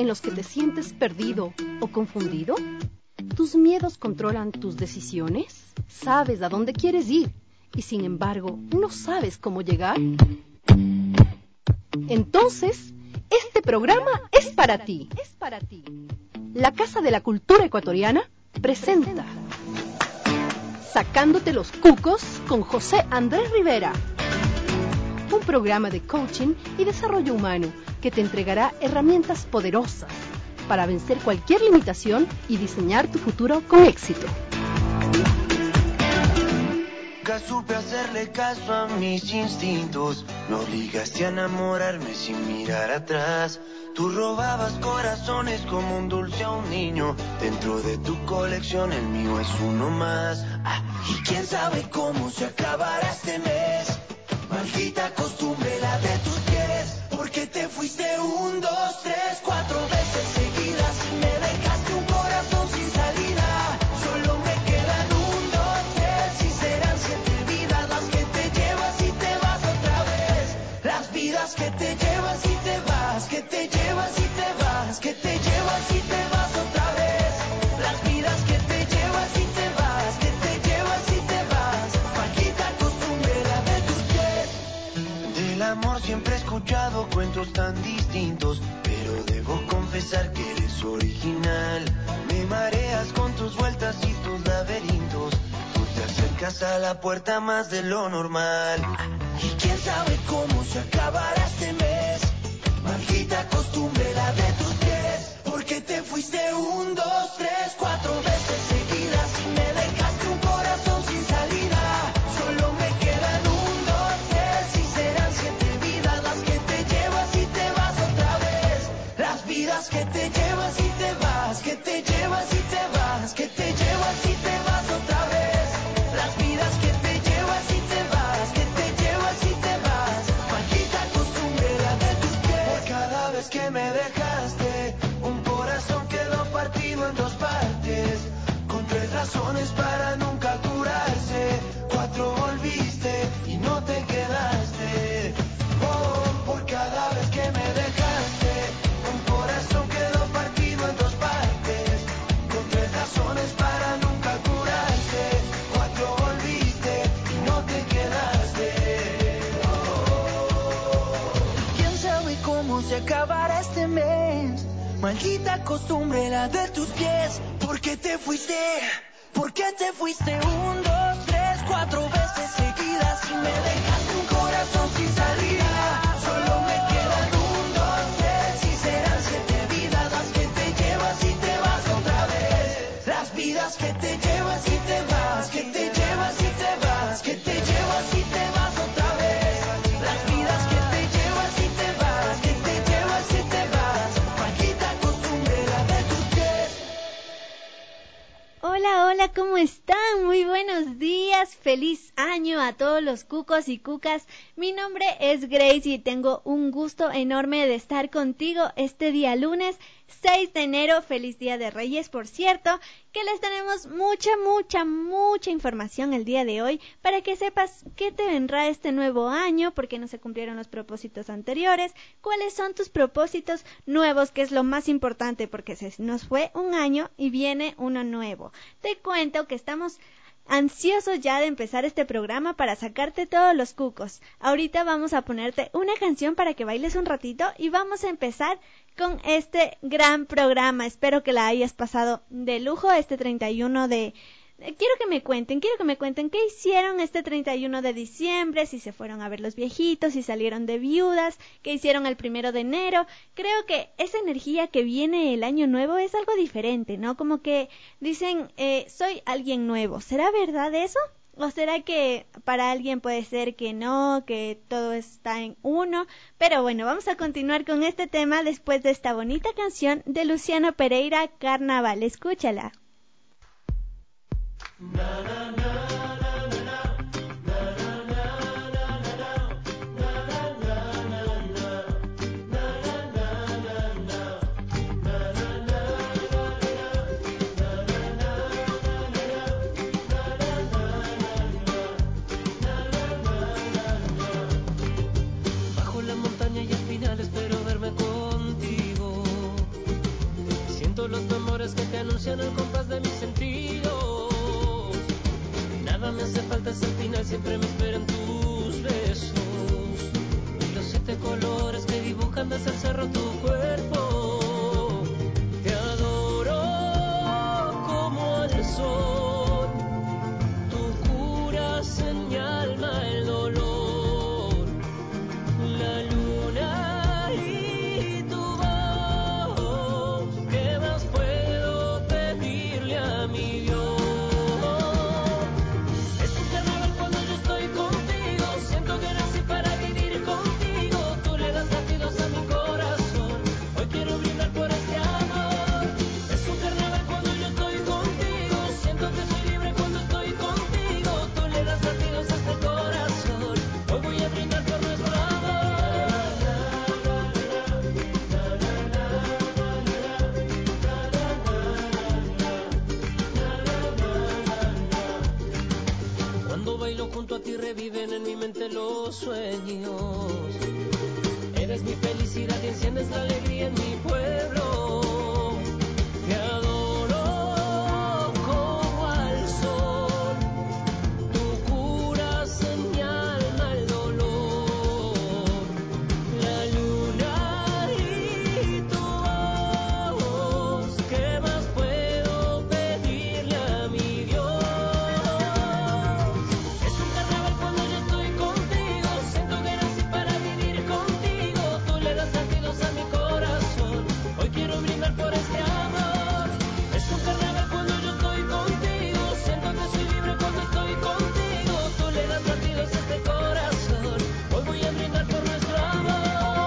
los que te sientes perdido o confundido? ¿Tus miedos controlan tus decisiones? ¿Sabes a dónde quieres ir y sin embargo no sabes cómo llegar? Entonces, este programa es para ti. La Casa de la Cultura Ecuatoriana presenta Sacándote los Cucos con José Andrés Rivera. Un programa de coaching y desarrollo humano que te entregará herramientas poderosas para vencer cualquier limitación y diseñar tu futuro con éxito. Nunca supe hacerle caso a mis instintos. Me obligaste a enamorarme sin mirar atrás. Tú robabas corazones como un dulce a un niño. Dentro de tu colección el mío es uno más. Y quién sabe cómo se acabará este mes. Maldita costumbre la de tus pies. Porque te fuiste 1, 2, 3, 4 veces seguidas y me dejaste un corazón sin salida. Solo me quedan 1, 2, 3 y serán 7 vidas las que te llevas y te vas otra vez. Las vidas que te llevas y te vas, que te llevas y te vas, que te llevas y te vas otra vez. Las vidas que te llevas y te vas, que te llevas y te vas. Maldita costumbre la de tus pies. Del amor siempre he escuchado cuentos tan distintos, pero debo confesar que eres original. Me mareas con tus vueltas y tus laberintos. Tú te acercas a la puerta más de lo normal. Y quién sabe cómo se acabará este mes. Maldita costumbre la de tus pies. Porque te fuiste 1, 2, 3, 4 veces seguidas y me dejaste un corazón sin salida. Solo me quedan 1, 2, 3 y serán 7 vidas las que te llevas y te vas otra vez. Las vidas que te llevas y te vas, que te llevas y te vas, que te llevas y te vas otra vez. Las vidas que te llevas y te vas, que te llevas y te vas. Maldita costumbre la de tus pies. Por cada vez que me dejaste, un corazón quedó partido en 2 partes. Con 3 razones para nunca curarse. 4 volviste y no te quedaste. Oh, por cada vez que me dejaste, un corazón quedó partido en 2 partes. Con 3 razones para nunca curarse. 4 volviste y no te quedaste. ¿Quién sabe cómo se acabará este mes? Maldita costumbre la de tus pies. ¿Por qué te fuiste? ¿Por qué te fuiste 1, 2, 3, 4 veces seguidas y me dejaste un corazón sin salida? Solo me quedan 1, 2, 3 y serán 7 vidas las que te llevas y te vas otra vez. Las vidas que te llevas y te vas, que te llevas y te vas, que te llevas y te vas otra vez. Las vidas que te llevas y te vas, que te llevas y te vas. Maldita costumbre la de tus pies. Hola, hola, ¿cómo están? Muy buenos días, feliz año a todos los cucos y cucas. Mi nombre es Grace y tengo un gusto enorme de estar contigo este día lunes 6 de enero, feliz Día de Reyes, por cierto, que les tenemos mucha información el día de hoy para que sepas qué te vendrá este nuevo año, por qué no se cumplieron los propósitos anteriores, cuáles son tus propósitos nuevos, que es lo más importante, porque se nos fue un año y viene uno nuevo. Te cuento que estamos ansiosos ya de empezar este programa para sacarte todos los cucos. Ahorita vamos a ponerte una canción para que bailes un ratito y vamos a empezar con este gran programa. Espero que la hayas pasado de lujo este 31 de... Quiero que me cuenten qué hicieron este 31 de diciembre, si se fueron a ver los viejitos, si salieron de viudas, qué hicieron el 1 de enero. Creo que esa energía que viene el año nuevo es algo diferente, ¿no? Como que dicen, soy alguien nuevo. ¿Será verdad eso? ¿O será que para alguien puede ser que no, que todo está en uno? Pero bueno, vamos a continuar con este tema después de esta bonita canción de Luciano Pereira, Carnaval. Escúchala. Bajo la montaña y espinales espero verme contigo. felicidad siempre me esperan tus besos. Los 7 colores que dibujan desde el cerro tu cuerpo. Te adoro como al sol. Tú curas en mi alma el dolor. La luna y tu voz. ¿Qué más puedo pedirle a mi Dios? Es un carnaval cuando yo estoy contigo. Siento que nací para vivir contigo. Tú le das latidos a mi corazón. Hoy quiero brindar por este amor. Es un carnaval cuando yo estoy contigo. Siento que soy libre cuando estoy contigo. Tú le das latidos a este corazón. Hoy voy a brindar por nuestro amor. Cuando bailo junto a ti reviven en mi mente los sueños. Eres mi felicidad y enciendes la alegría en mi pueblo. Te adoro como al sol. Tú curas en mi alma el dolor. La luna y tu voz. ¿Qué más puedo pedirle a mi Dios? Es un carnaval cuando yo estoy contigo. Siento que nací para vivir contigo. Tú le das latidos a mi corazón. Hoy quiero brindar por este amor. Es un carnaval cuando yo estoy contigo. Siento que soy libre cuando estoy contigo. Tú le das latidos a este corazón. Hoy voy a brindar por nuestro amor.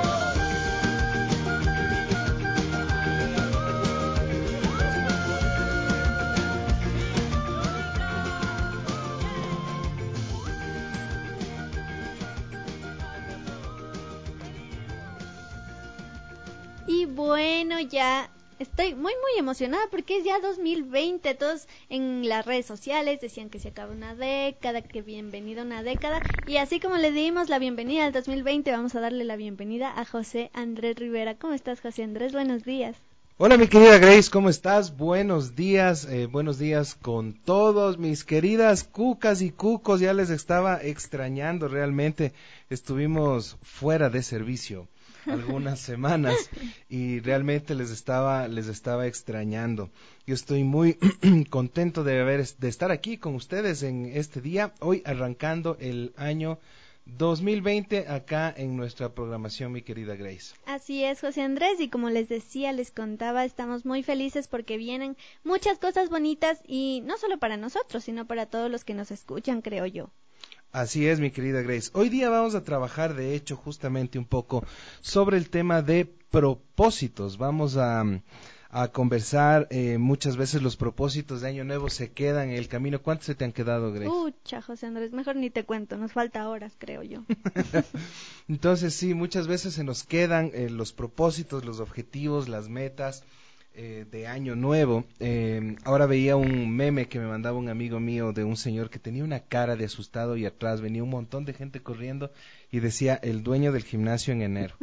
Y bueno, ya estoy muy emocionada porque es ya 2020. Todos en las redes sociales decían que se acaba una década, que bienvenida una década. Y así como le dimos la bienvenida al 2020, vamos a darle la bienvenida a José Andrés Rivera. ¿Cómo estás, José Andrés? Buenos días. Hola mi querida Grace, ¿cómo estás? Buenos días con todos mis queridas cucas y cucos, ya les estaba extrañando realmente, estuvimos fuera de servicio algunas semanas y realmente les estaba extrañando. Yo estoy muy contento de estar aquí con ustedes en este día, hoy arrancando el año 2020 acá en nuestra programación, mi querida Grace. Así es, José Andrés, y como les decía, les contaba, estamos muy felices porque vienen muchas cosas bonitas y no solo para nosotros, sino para todos los que nos escuchan, creo yo. Así es, mi querida Grace. Hoy día vamos a trabajar, de hecho, justamente un poco sobre el tema de propósitos. Vamos a conversar, muchas veces los propósitos de Año Nuevo se quedan en el camino. ¿Cuántos se te han quedado, Grace? Pucha, José Andrés, mejor ni te cuento, nos falta horas, creo yo. Entonces, sí, muchas veces se nos quedan los propósitos, los objetivos, las metas de Año Nuevo. Ahora veía un meme que me mandaba un amigo mío de un señor que tenía una cara de asustado y atrás venía un montón de gente corriendo y decía el dueño del gimnasio en enero.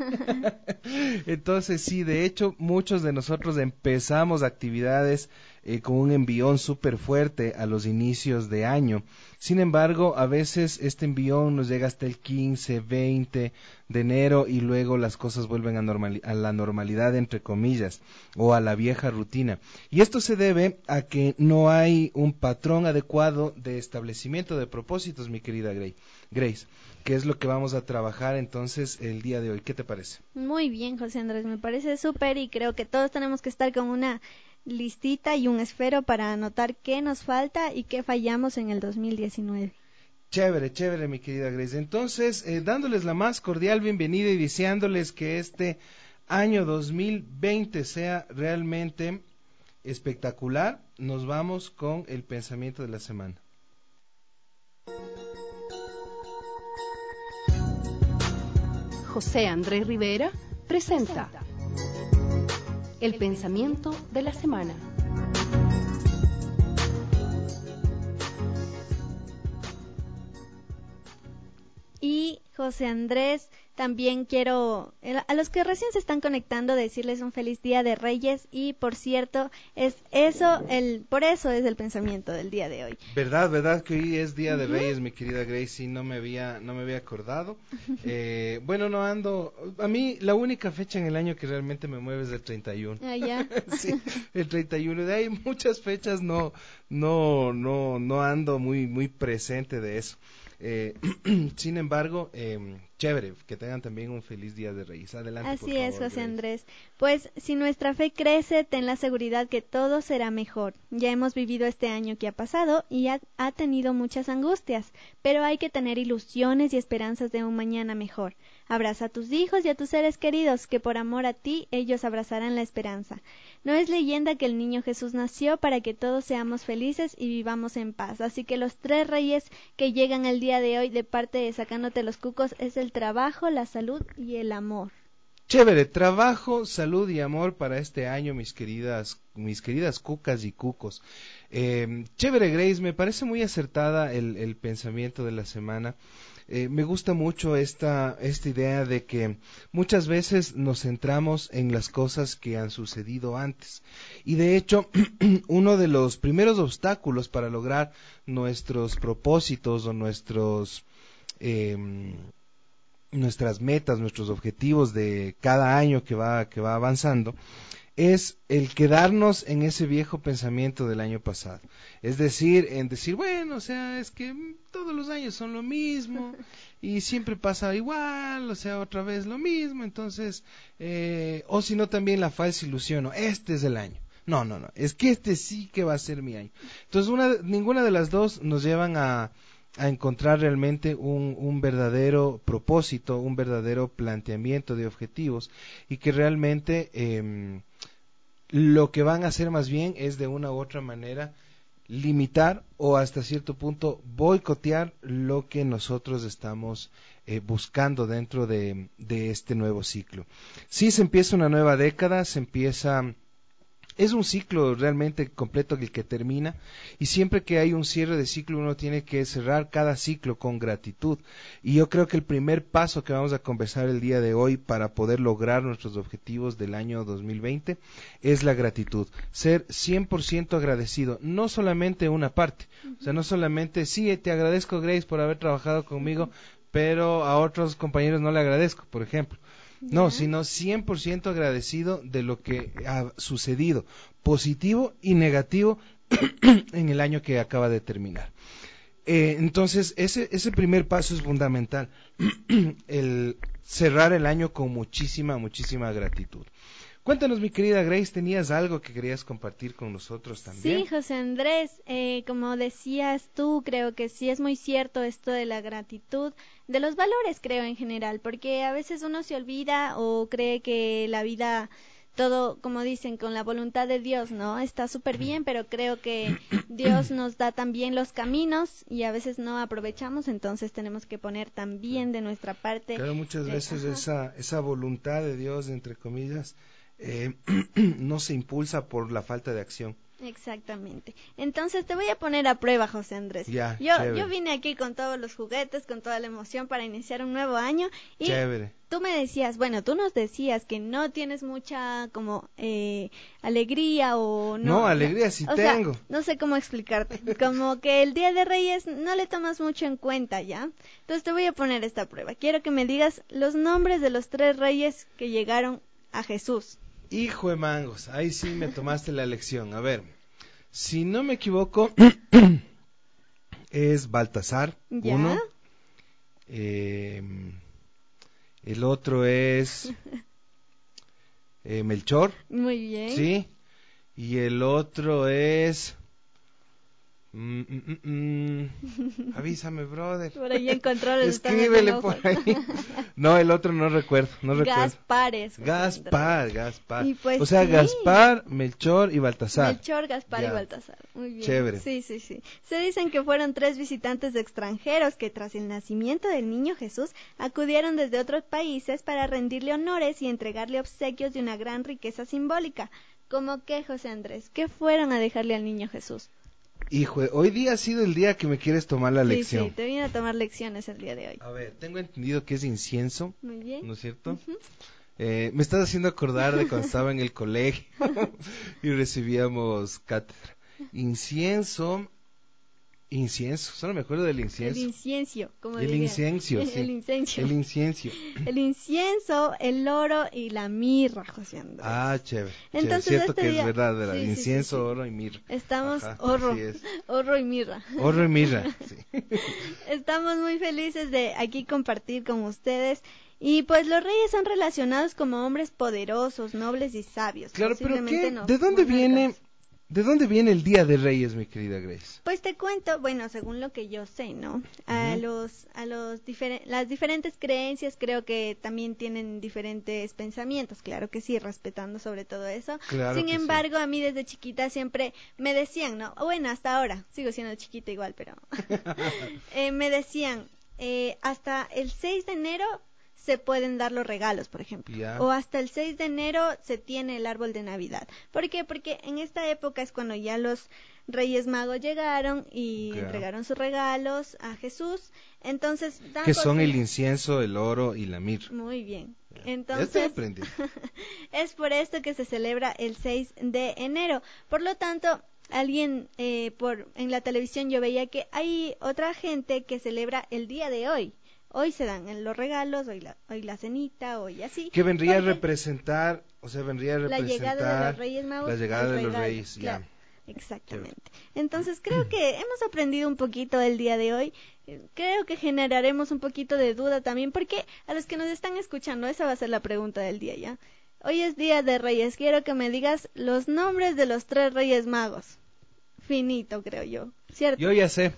Entonces sí, de hecho muchos de nosotros empezamos actividades con un envión súper fuerte a los inicios de año. Sin embargo, a veces este envión nos llega hasta el 15, 20 de enero y luego las cosas vuelven a la normalidad, entre comillas, o a la vieja rutina. Y esto se debe a que no hay un patrón adecuado de establecimiento de propósitos, mi querida Grace, que es lo que vamos a trabajar entonces el día de hoy. ¿Qué te parece? Muy bien, José Andrés, me parece súper y creo que todos tenemos que estar con una listita y un esfero para anotar qué nos falta y qué fallamos en el 2019. Chévere, mi querida Grace. Entonces, dándoles la más cordial bienvenida y deseándoles que este año 2020 sea realmente espectacular, nos vamos con el pensamiento de la semana. José Andrés Rivera presenta el pensamiento de la semana. Y José Andrés. También quiero, a los que recién se están conectando, decirles un feliz Día de Reyes. Y por cierto, por eso es el pensamiento del día de hoy. Verdad que hoy es Día de Reyes, mi querida Gracie, no me había acordado. Bueno, no ando, a mí la única fecha en el año que realmente me mueve es el 31. Ah, ya. Sí, el 31. De ahí muchas fechas no ando muy presente de eso. Sin embargo, chévere, que tengan también un feliz Día de Reyes. Adelante, Así por favor, es, José Grace. Andrés. Pues si nuestra fe crece, ten la seguridad que todo será mejor. Ya hemos vivido este año que ha pasado y ha tenido muchas angustias, pero hay que tener ilusiones y esperanzas de un mañana mejor. Abraza a tus hijos y a tus seres queridos, que por amor a ti ellos abrazarán la esperanza. No es leyenda que el niño Jesús nació para que todos seamos felices y vivamos en paz. Así que los 3 reyes que llegan el día de hoy de parte de Sacándote los Cucos es el trabajo, la salud y el amor. Chévere, trabajo, salud y amor para este año, mis queridas cucas y cucos. Chévere, Grace, me parece muy acertada el pensamiento de la semana. Me gusta mucho esta idea de que muchas veces nos centramos en las cosas que han sucedido antes. Y de hecho, uno de los primeros obstáculos para lograr nuestros propósitos o nuestras metas, nuestros objetivos de cada año que va avanzando, es el quedarnos en ese viejo pensamiento del año pasado. Es decir, bueno, o sea, es que todos los años son lo mismo y siempre pasa igual, o sea, otra vez lo mismo, entonces, o si no también la falsa ilusión, ¿no? Este es el año. No, es que este sí que va a ser mi año. Entonces, ninguna de las dos nos llevan a encontrar realmente un verdadero propósito, un verdadero planteamiento de objetivos y que realmente lo que van a hacer más bien es de una u otra manera limitar o hasta cierto punto boicotear lo que nosotros estamos buscando dentro de este nuevo ciclo. Sí, se empieza una nueva década, es un ciclo realmente completo el que termina y siempre que hay un cierre de ciclo uno tiene que cerrar cada ciclo con gratitud y yo creo que el primer paso que vamos a conversar el día de hoy para poder lograr nuestros objetivos del año 2020 es la gratitud, ser 100% agradecido, no solamente una parte, o sea, no solamente sí, te agradezco Grace por haber trabajado conmigo, pero a otros compañeros no le agradezco, por ejemplo. No, sino 100% agradecido de lo que ha sucedido, positivo y negativo en el año que acaba de terminar. Entonces, ese primer paso es fundamental, el cerrar el año con muchísima gratitud. Cuéntanos, mi querida Grace, ¿tenías algo que querías compartir con nosotros también? Sí, José Andrés, como decías tú, creo que sí es muy cierto esto de la gratitud, de los valores creo en general, porque a veces uno se olvida o cree que la vida, todo, como dicen, con la voluntad de Dios, ¿no? Está súper bien, pero creo que Dios nos da también los caminos y a veces no aprovechamos, entonces tenemos que poner también de nuestra parte. Claro, muchas veces esa voluntad de Dios, entre comillas, no se impulsa por la falta de acción. Exactamente. Entonces te voy a poner a prueba, José Andrés. Ya, yo vine aquí con todos los juguetes, con toda la emoción para iniciar un nuevo año y chévere. tú nos decías que no tienes mucha como alegría o no. No, alegría sí tengo. Sea, no sé cómo explicarte. Como que el Día de Reyes no le tomas mucho en cuenta, ¿ya? Entonces te voy a poner esta prueba. Quiero que me digas los nombres de los 3 reyes que llegaron a Jesús. Hijo de mangos, ahí sí me tomaste la lección. A ver, si no me equivoco, es Baltasar, ¿Ya? uno. El otro es Melchor. Muy bien. Sí. Y el otro es... Avísame, brother. Por ahí en controles. Escríbele por ahí. No, el otro no recuerdo. Gaspares. Gaspar. Y pues o sea, sí. Gaspar, Melchor y Baltasar. Melchor, Gaspar Ya. y Baltasar. Muy bien. Chévere. Sí. Se dicen que fueron 3 visitantes extranjeros que tras el nacimiento del niño Jesús acudieron desde otros países para rendirle honores y entregarle obsequios de una gran riqueza simbólica. ¿Cómo qué, José Andrés? ¿Qué fueron a dejarle al niño Jesús? Hijo, hoy día ha sido el día que me quieres tomar la lección. Sí, te vine a tomar lecciones el día de hoy. A ver, tengo entendido que es incienso. Muy bien. ¿No es cierto? Uh-huh. Me estás haciendo acordar de cuando estaba en el colegio y recibíamos cátedra. Incienso, solo me acuerdo del incienso. El incienso, como el diría. Incienso, sí. El incienso. El incienso. El incienso, el oro y la mirra, José Andrés. Ah, chévere. Entonces, cierto este que día... es verdad, sí, incienso, sí. oro y mirra. Estamos Ajá, oro y mirra. Oro y mirra, sí. Estamos muy felices de aquí compartir con ustedes. Y pues los reyes son relacionados como hombres poderosos, nobles y sabios. Claro, pero ¿qué? ¿De dónde viene el Día de Reyes, mi querida Grace? Pues te cuento, bueno, según lo que yo sé, ¿no? Las diferentes creencias creo que también tienen diferentes pensamientos, claro que sí, respetando sobre todo eso. Claro. Sin embargo, a mí desde chiquita siempre me decían, ¿no? Bueno, hasta ahora, sigo siendo chiquita igual, pero me decían, hasta el 6 de enero se pueden dar los regalos, por ejemplo. Yeah. O hasta el 6 de enero se tiene el árbol de Navidad. ¿Por qué? Porque en esta época es cuando ya los Reyes Magos llegaron y entregaron sus regalos a Jesús. Entonces, que son el incienso, el oro y la mirra. Muy bien. Entonces, es por esto que se celebra el 6 de enero. Por lo tanto, alguien en la televisión yo veía que hay otra gente que celebra el día de hoy. Hoy se dan los regalos, hoy la cenita, hoy así. Que vendría a representar, la llegada de los Reyes Magos. La llegada de los Reyes, claro, ya. Exactamente. Entonces creo que hemos aprendido un poquito el día de hoy. Creo que generaremos un poquito de duda también, porque a los que nos están escuchando, esa va a ser la pregunta del día ya. Hoy es Día de Reyes, quiero que me digas los nombres de los 3 Reyes Magos. Finito, creo yo, ¿cierto? Yo ya sé.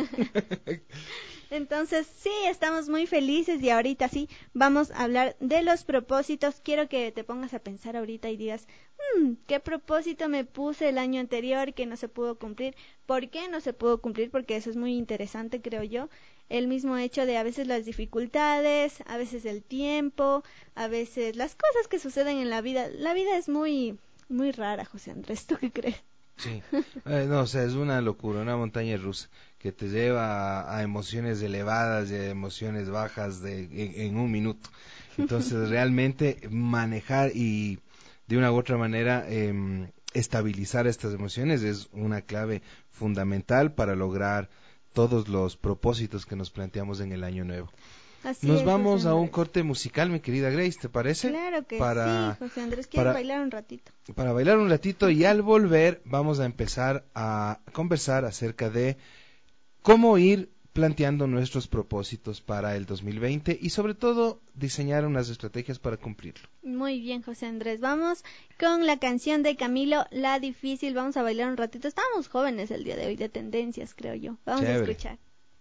Entonces, sí, estamos muy felices y ahorita sí, vamos a hablar de los propósitos. Quiero que te pongas a pensar ahorita y digas, ¿qué propósito me puse el año anterior que no se pudo cumplir? ¿Por qué no se pudo cumplir? Porque eso es muy interesante, creo yo. El mismo hecho de a veces las dificultades, a veces el tiempo, a veces las cosas que suceden en la vida. La vida es muy, muy rara, José Andrés, ¿tú qué crees? Sí, es una locura, una montaña rusa que te lleva a emociones elevadas y a emociones bajas en un minuto. Entonces, realmente manejar y de una u otra manera estabilizar estas emociones es una clave fundamental para lograr todos los propósitos que nos planteamos en el año nuevo. Nos vamos a un corte musical, mi querida Grace, ¿te parece? Claro que sí, José Andrés, quiero bailar un ratito. Para bailar un ratito y al volver vamos a empezar a conversar acerca de cómo ir planteando nuestros propósitos para el 2020 y sobre todo diseñar unas estrategias para cumplirlo. Muy bien, José Andrés, vamos con la canción de Camilo, La Difícil, vamos a bailar un ratito. Estábamos jóvenes el día de hoy de tendencias, creo yo. Vamos a escuchar.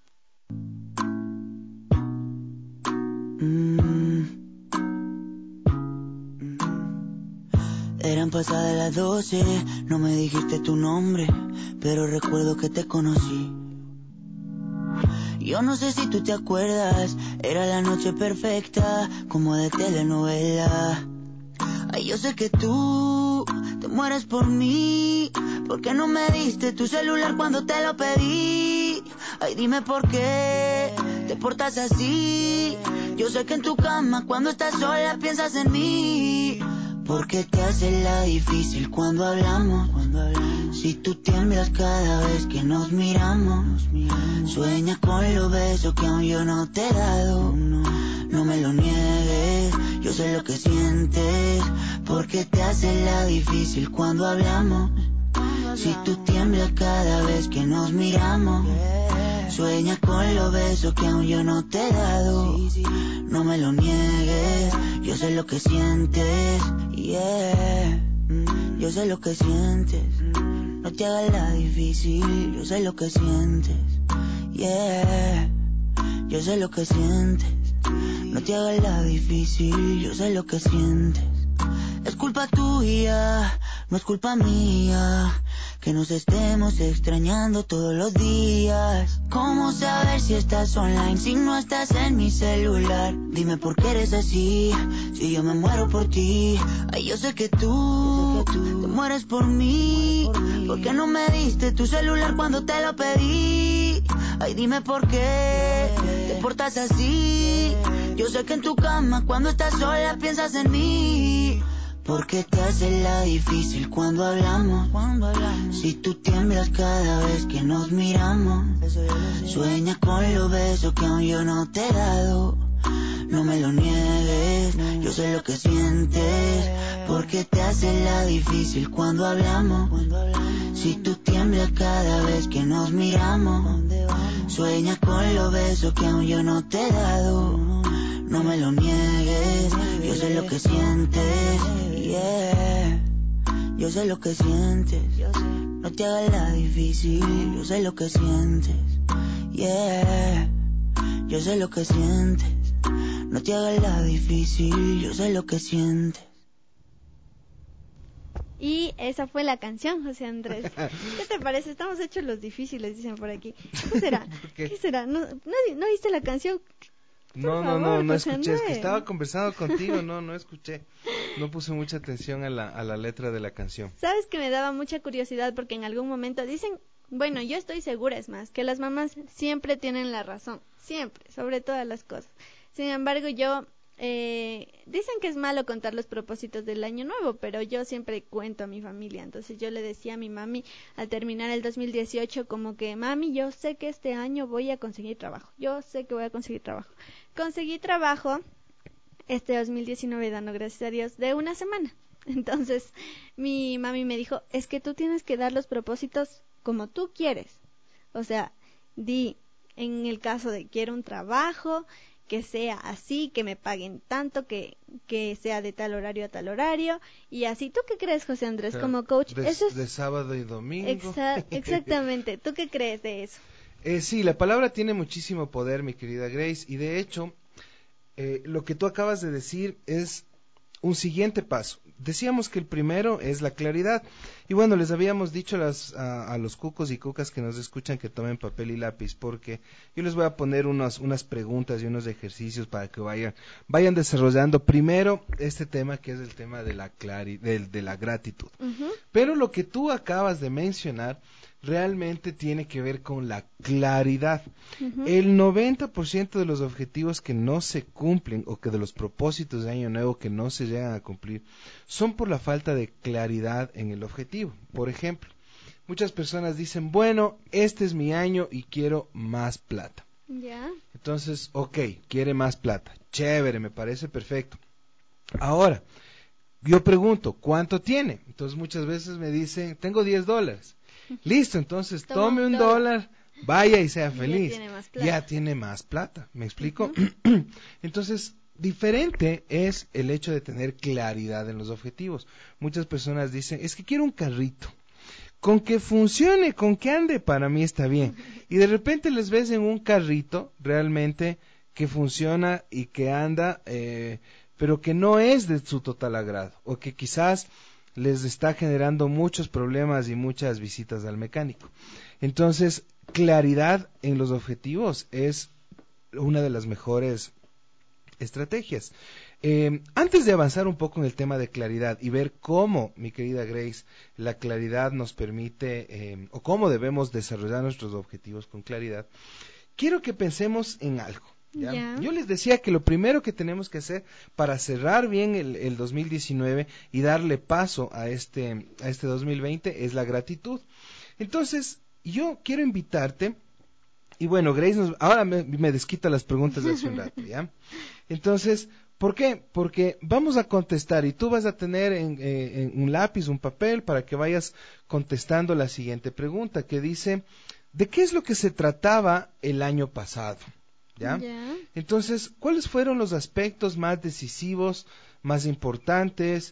Eran pasadas las 12, no me dijiste tu nombre, pero recuerdo que te conocí. Yo no sé si tú te acuerdas, era la noche perfecta, como de telenovela. Ay, yo sé que tú te mueres por mí, porque no me diste tu celular cuando te lo pedí. Ay, dime por qué te portas así. Yo sé que en tu cama cuando estás sola piensas en mí. Porque te hace la difícil cuando hablamos. Si tú tiemblas cada vez que nos miramos. Sueñas con los besos que aún yo no te he dado. No me lo niegues, yo sé lo que sientes. Porque te hace la difícil cuando hablamos. Si tú tiemblas cada vez que nos miramos. Sueñas con los besos que aún yo no te he dado. No me lo niegues, yo sé lo que sientes. Yeah, yo sé lo que sientes. No te hagas la difícil, yo sé lo que sientes. Yeah, yo sé lo que sientes. No te hagas la difícil, yo sé lo que sientes. Es culpa tuya, no es culpa mía. que nos estemos extrañando todos los días. ¿Cómo saber si estás online si no estás en mi celular? Dime por qué eres así, si yo me muero por ti. Ay, yo sé que tú te mueres por mí. ¿Por qué no me diste tu celular cuando te lo pedí? Ay, dime por qué te portas así. Yo sé que en tu cama cuando estás sola piensas en mí. ¿Por qué te haces la difícil cuando hablamos? Si tú tiemblas cada vez que nos miramos. Sueñas con los besos que aún yo no te he dado. No me lo niegues, yo sé lo que sientes. ¿Por qué te haces la difícil cuando hablamos? Si tú tiemblas cada vez que nos miramos. Sueñas con los besos que aún yo no te he dado. No me lo niegues, yo sé lo que sientes, yeah. Yo sé lo que sientes, no te hagas la difícil. Yo sé lo que sientes, yeah. Yo sé lo que sientes, no te hagas la difícil. Yo sé lo que sientes. Y esa fue la canción, José Andrés. ¿Qué te parece? Estamos hechos los difíciles, dicen por aquí. ¿Qué será? ¿Qué será? ¿No viste la canción? No escuché, es que estaba conversando contigo, no escuché, no puse mucha atención a la letra de la canción. Sabes que me daba mucha curiosidad porque en algún momento dicen, bueno, yo estoy segura, es más, que las mamás siempre tienen la razón, siempre, sobre todas las cosas. Sin embargo, dicen que es malo contar los propósitos del año nuevo, pero yo siempre cuento a mi familia. Entonces yo le decía a mi mami al terminar el 2018 como que, mami, yo sé que este año voy a conseguir trabajo, yo sé que voy a conseguir trabajo. Conseguí trabajo este 2019, dando gracias a Dios, de una semana. Entonces mi mami me dijo, es que tú tienes que dar los propósitos como tú quieres. O sea, di, en el caso de quiero un trabajo que sea así, que me paguen tanto, que sea de tal horario a tal horario, y así. ¿Tú qué crees, José Andrés, como coach? De sábado y domingo. Exactamente. ¿Tú qué crees de eso? Sí, la palabra tiene muchísimo poder, mi querida Grace, y de hecho, lo que tú acabas de decir es un siguiente paso. Decíamos que el primero es la claridad, y bueno, les habíamos dicho a los cucos y cucas que nos escuchan que tomen papel y lápiz, porque yo les voy a poner unas preguntas y unos ejercicios para que vayan desarrollando primero este tema, que es el tema de la gratitud. Uh-huh. Pero lo que tú acabas de mencionar realmente tiene que ver con la claridad. Uh-huh. El 90% de los objetivos que no se cumplen o que de los propósitos de año nuevo que no se llegan a cumplir son por la falta de claridad en el objetivo. Por ejemplo, muchas personas dicen, bueno, este es mi año y quiero más plata. Yeah. Entonces, quiere más plata. Chévere, me parece perfecto. Ahora, yo pregunto, ¿cuánto tiene? Entonces muchas veces me dicen, tengo $10. Listo, entonces tome un dólar, vaya y sea feliz. Ya tiene más plata, ¿me explico? Uh-huh. Entonces, diferente es el hecho de tener claridad en los objetivos. Muchas personas dicen, es que quiero un carrito. Con que funcione, con que ande, para mí está bien. Y de repente les ves en un carrito realmente que funciona y que anda, pero que no es de su total agrado, o que quizás les está generando muchos problemas y muchas visitas al mecánico. Entonces, claridad en los objetivos es una de las mejores estrategias. Antes de avanzar un poco en el tema de claridad y ver cómo, mi querida Grace, la claridad nos permite, o cómo debemos desarrollar nuestros objetivos con claridad, quiero que pensemos en algo. ¿Ya? Yeah. Yo les decía que lo primero que tenemos que hacer para cerrar bien el 2019 y darle paso a este 2020 es la gratitud. Entonces, yo quiero invitarte, y bueno, Grace ahora me desquita las preguntas de hace un rato, ¿ya? Entonces, ¿por qué? Porque vamos a contestar y tú vas a tener en un lápiz, un papel, para que vayas contestando la siguiente pregunta, que dice, ¿de qué es lo que se trataba el año pasado? ¿Ya? Yeah. Entonces, ¿cuáles fueron los aspectos más decisivos, más importantes?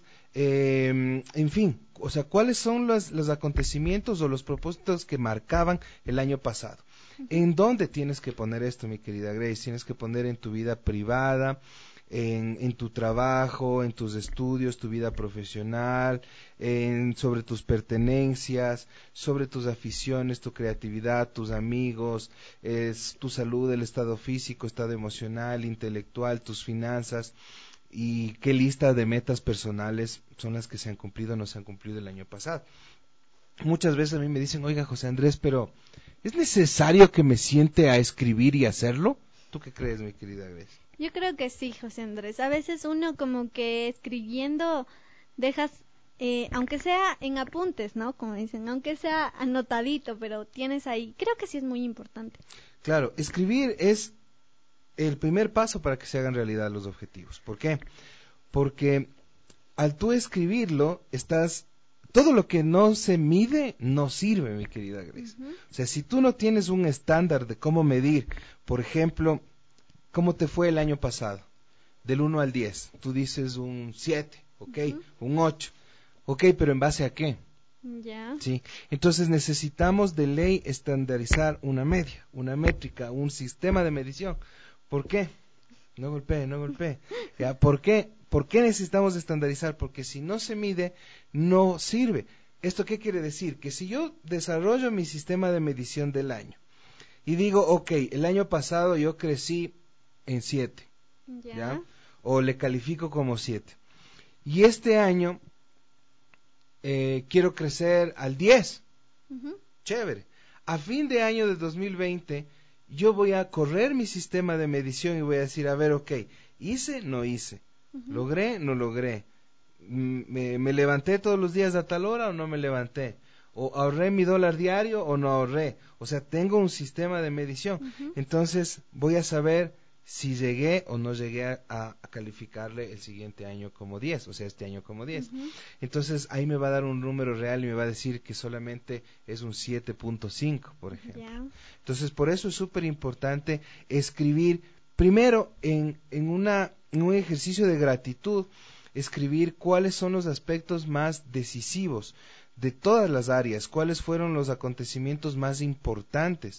En fin, o sea, ¿cuáles son los acontecimientos o los propósitos que marcaban el año pasado? Uh-huh. ¿En dónde tienes que poner esto, mi querida Grace? Tienes que poner en tu vida privada, en tu trabajo, en tus estudios, tu vida profesional, sobre tus pertenencias, sobre tus aficiones, tu creatividad, tus amigos, tu salud, el estado físico, estado emocional, intelectual, tus finanzas, y qué lista de metas personales son las que se han cumplido o no se han cumplido el año pasado. Muchas veces a mí me dicen, oiga, José Andrés, pero ¿es necesario que me siente a escribir y hacerlo? ¿Tú qué crees, mi querida Grace? Yo creo que sí, José Andrés. A veces uno como que escribiendo dejas, aunque sea en apuntes, ¿no? Como dicen, aunque sea anotadito, pero tienes ahí. Creo que sí es muy importante. Claro, escribir es el primer paso para que se hagan realidad los objetivos. ¿Por qué? Porque al tú escribirlo, todo lo que no se mide no sirve, mi querida Grace. Uh-huh. O sea, si tú no tienes un estándar de cómo medir, por ejemplo, ¿cómo te fue el año pasado? Del 1 al 10. Tú dices un 7, ¿ok? Uh-huh. Un 8. ¿Ok? Pero ¿en base a qué? Ya. Sí. Entonces necesitamos de ley estandarizar una media, una métrica, un sistema de medición. ¿Por qué? No golpee. ¿Ya? ¿Por qué? ¿Por qué necesitamos estandarizar? Porque si no se mide, no sirve. ¿Esto qué quiere decir? Que si yo desarrollo mi sistema de medición del año y digo, ok, el año pasado yo crecí en 7, ¿ya? O le califico como 7. Y este año quiero crecer al 10. Uh-huh. Chévere. A fin de año de 2020, yo voy a correr mi sistema de medición y voy a decir, a ver, ok, hice, no hice. Uh-huh. ¿Logré? No logré. ¿Me levanté todos los días a tal hora o no me levanté? ¿O ahorré mi $1 diario o no ahorré? O sea, tengo un sistema de medición. Uh-huh. Entonces, voy a saber si llegué o no llegué a calificarle el siguiente año como 10, o sea, este año como 10. Uh-huh. Entonces, ahí me va a dar un número real y me va a decir que solamente es un 7.5, por ejemplo. Yeah. Entonces, por eso es súper importante escribir, primero, en un ejercicio de gratitud, escribir cuáles son los aspectos más decisivos de todas las áreas, cuáles fueron los acontecimientos más importantes,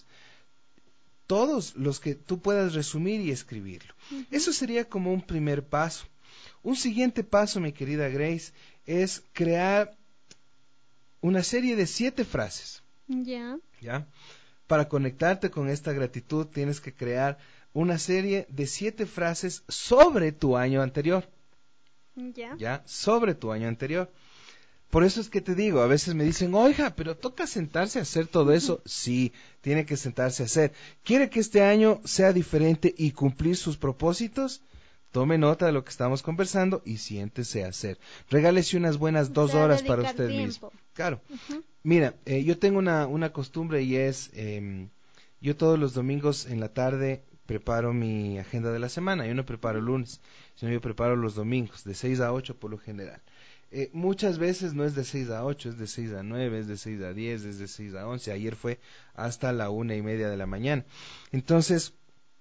todos los que tú puedas resumir y escribirlo. Uh-huh. Eso sería como un primer paso. Un siguiente paso, mi querida Grace, es crear una serie de 7 frases. Yeah. ¿Ya? Para conectarte con esta gratitud tienes que crear una serie de 7 frases sobre tu año anterior. Yeah. ¿Ya? Sobre tu año anterior. Por eso es que te digo, a veces me dicen, oiga, pero toca sentarse a hacer todo eso. Sí, tiene que sentarse a hacer. ¿Quiere que este año sea diferente y cumplir sus propósitos? Tome nota de lo que estamos conversando y siéntese a hacer. Regálese unas buenas 2 horas para usted mismo. Claro. Uh-huh. Mira, yo tengo una costumbre y es, yo todos los domingos en la tarde preparo mi agenda de la semana. Yo no preparo el lunes, sino yo preparo los domingos, de 6 a 8 por lo general. Muchas veces no es de 6 a 8, es de 6 a 9, es de 6 a 10, es de 6 a 11. Ayer fue hasta la 1:30 de la mañana. Entonces,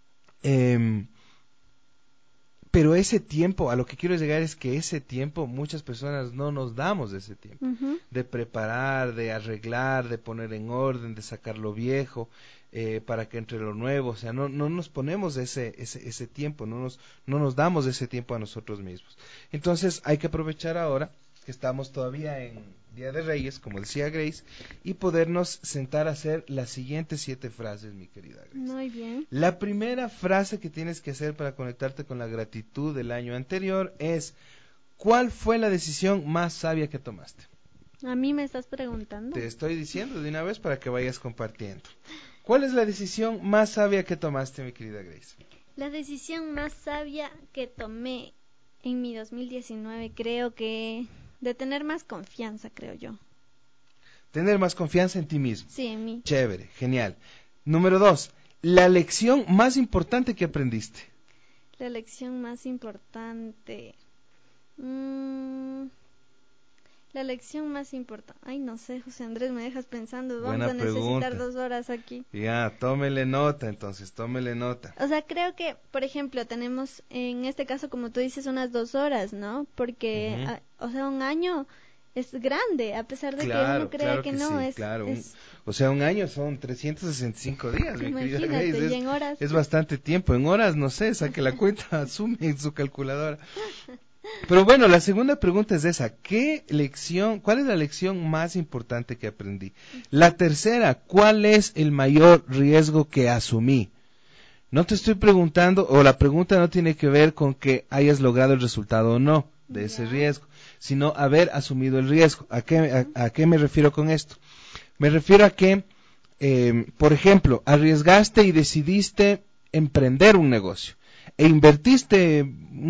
pero ese tiempo, a lo que quiero llegar es que ese tiempo, muchas personas no nos damos ese tiempo. Uh-huh. De preparar, de arreglar, de poner en orden, de sacar lo viejo, para que entre lo nuevo. O sea, no nos ponemos ese tiempo, no nos damos ese tiempo a nosotros mismos. Entonces hay que aprovechar ahora que estamos todavía en Día de Reyes, como decía Grace, y podernos sentar a hacer las siguientes 7 frases, mi querida Grace. Muy bien. La primera frase que tienes que hacer para conectarte con la gratitud del año anterior es, ¿cuál fue la decisión más sabia que tomaste? ¿A mí me estás preguntando? Te estoy diciendo de una vez para que vayas compartiendo. ¿Cuál es la decisión más sabia que tomaste, mi querida Grace? La decisión más sabia que tomé en mi 2019, creo que de tener más confianza, creo yo. Tener más confianza en ti mismo. Sí, en mí. Chévere, genial. Número 2, la lección más importante que aprendiste. La lección más importante. La lección más importante. Ay, no sé, José Andrés, me dejas pensando. Vamos a necesitar 2 horas aquí. Ya, tómele nota, entonces, tómele nota. O sea, creo que, por ejemplo, tenemos, en este caso, como tú dices, unas 2 horas, ¿no? Porque, o sea, un año es grande, a pesar de que uno crea que no. Sí, claro. O sea, un año son 365 días, mi querida Grace. Y en horas. Es bastante tiempo. En horas, no sé, saque la cuenta, asume en su calculadora. Pero bueno, la segunda pregunta es esa. ¿Cuál es la lección más importante que aprendí? La tercera, ¿cuál es el mayor riesgo que asumí? No te estoy preguntando, o la pregunta no tiene que ver con que hayas logrado el resultado o no de ese riesgo, sino haber asumido el riesgo. ¿A qué me refiero con esto? Me refiero a que, por ejemplo, arriesgaste y decidiste emprender un negocio e invertiste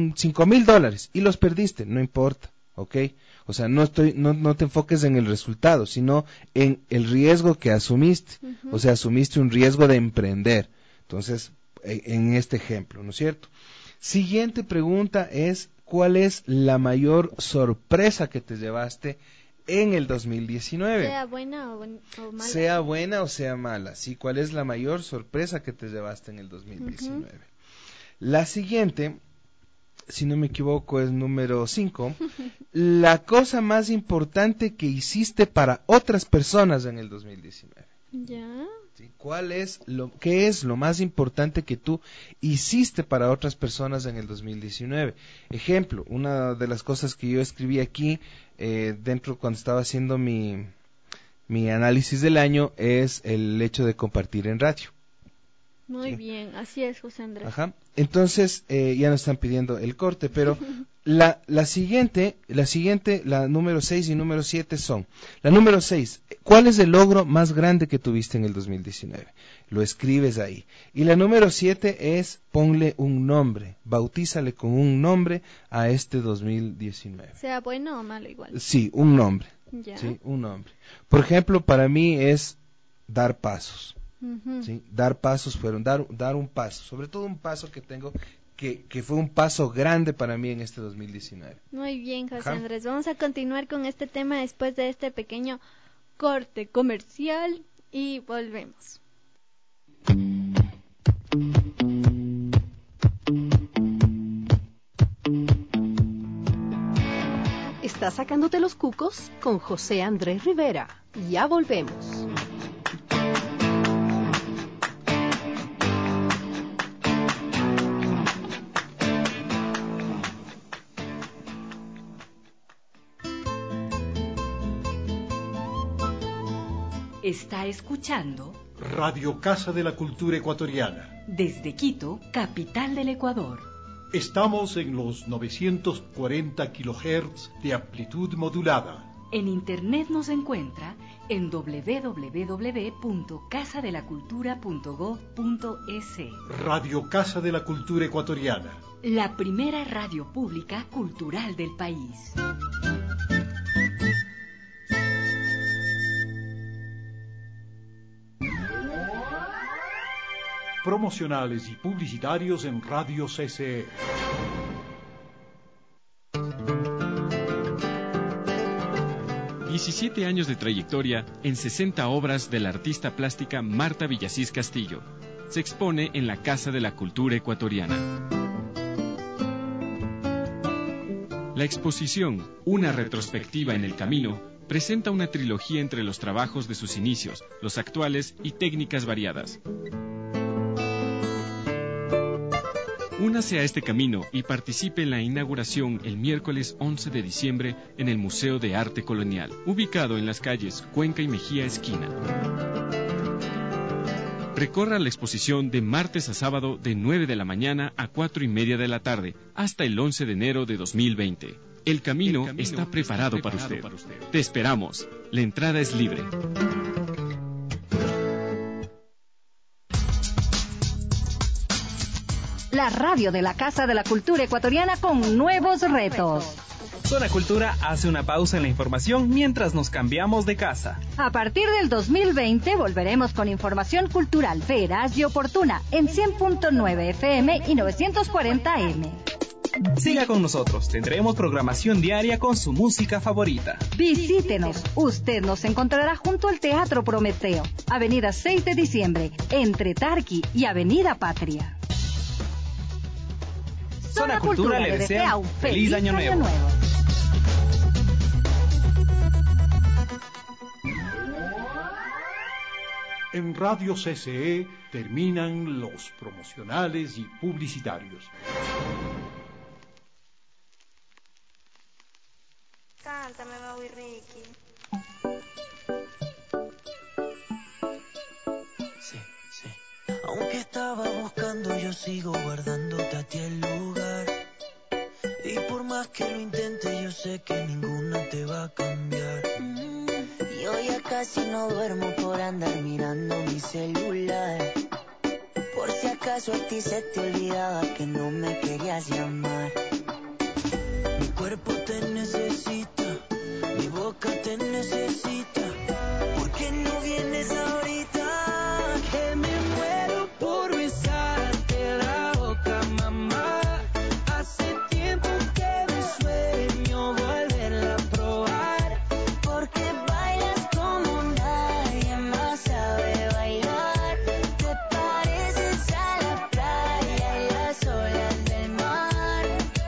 $5,000 y los perdiste, no importa, ¿ok? O sea, no te enfoques en el resultado, sino en el riesgo que asumiste. O sea, asumiste un riesgo de emprender. Entonces, en este ejemplo, ¿no es cierto? Siguiente pregunta es, ¿cuál es la mayor sorpresa que te llevaste en el 2019? Sea buena o mala. Sea buena o sea mala, sí, ¿cuál es la mayor sorpresa que te llevaste en el 2019? La siguiente, si no me equivoco, es número 5. La cosa más importante que hiciste para otras personas en el 2019. Ya. ¿Sí? ¿Qué es lo más importante que tú hiciste para otras personas en el 2019? Ejemplo, una de las cosas que yo escribí aquí, cuando estaba haciendo mi análisis del año, es el hecho de compartir en radio. Muy bien, así es, José Andrés. Ajá. Entonces, ya nos están pidiendo el corte, pero la siguiente, la número 6 y número 7 son. La número 6, ¿cuál es el logro más grande que tuviste en el 2019? Lo escribes ahí. Y la número 7 es, ponle un nombre, bautízale con un nombre a este 2019. Sea bueno o malo igual. Sí, un nombre. Ya. Sí, un nombre. Por ejemplo, para mí es dar pasos. ¿Sí? Dar pasos fueron, dar un paso, sobre todo un paso que tengo, que fue un paso grande para mí en este 2019. Muy bien, José Andrés. Vamos a continuar con este tema después de este pequeño corte comercial y volvemos. Está sacándote los cucos con José Andrés Rivera. Ya volvemos. Está escuchando Radio Casa de la Cultura Ecuatoriana. Desde Quito, capital del Ecuador. Estamos en los 940 kHz de amplitud modulada. En internet nos encuentra en www.casadelacultura.go.es. Radio Casa de la Cultura Ecuatoriana. La primera radio pública cultural del país. Promocionales y publicitarios en Radio CCE. ...17 años de trayectoria en 60 obras de la artista plástica Marta Villasís Castillo. Se expone en la Casa de la Cultura Ecuatoriana. La exposición, una retrospectiva en el camino, presenta una trilogía entre los trabajos de sus inicios, los actuales y técnicas variadas. Únase a este camino y participe en la inauguración el miércoles 11 de diciembre en el Museo de Arte Colonial, ubicado en las calles Cuenca y Mejía Esquina. Recorra la exposición de martes a sábado de 9 de la mañana a 4:30 de la tarde, hasta el 11 de enero de 2020. El camino está preparado para usted. Te esperamos. La entrada es libre. La radio de la Casa de la Cultura Ecuatoriana con nuevos retos. Zona Cultura hace una pausa en la información mientras nos cambiamos de casa. A partir del 2020 volveremos con información cultural veraz y oportuna en 100.9 FM y 940 AM. Siga con nosotros, tendremos programación diaria con su música favorita. Visítenos, usted nos encontrará junto al Teatro Prometeo, Avenida 6 de Diciembre, entre Tarqui y Avenida Patria. Zona Cultura le desea un feliz año nuevo. En Radio CCE terminan los promocionales y publicitarios. Cántame, Bobby Ricky. Sí. Aunque estaba buscando, yo sigo guardándote a ti el lugar. Y por más que lo intente, yo sé que ninguna te va a cambiar. Yo ya casi no duermo por andar mirando mi celular. Por si acaso a ti se te olvidaba que no me querías llamar. Mi cuerpo te necesita, mi boca te necesita. ¿Por qué no vienes ahorita? Que me muero por besarte la boca, mamá. Hace tiempo que me sueño volverla a probar. Porque bailas como nadie más sabe bailar. Te pareces a la playa y las olas del mar.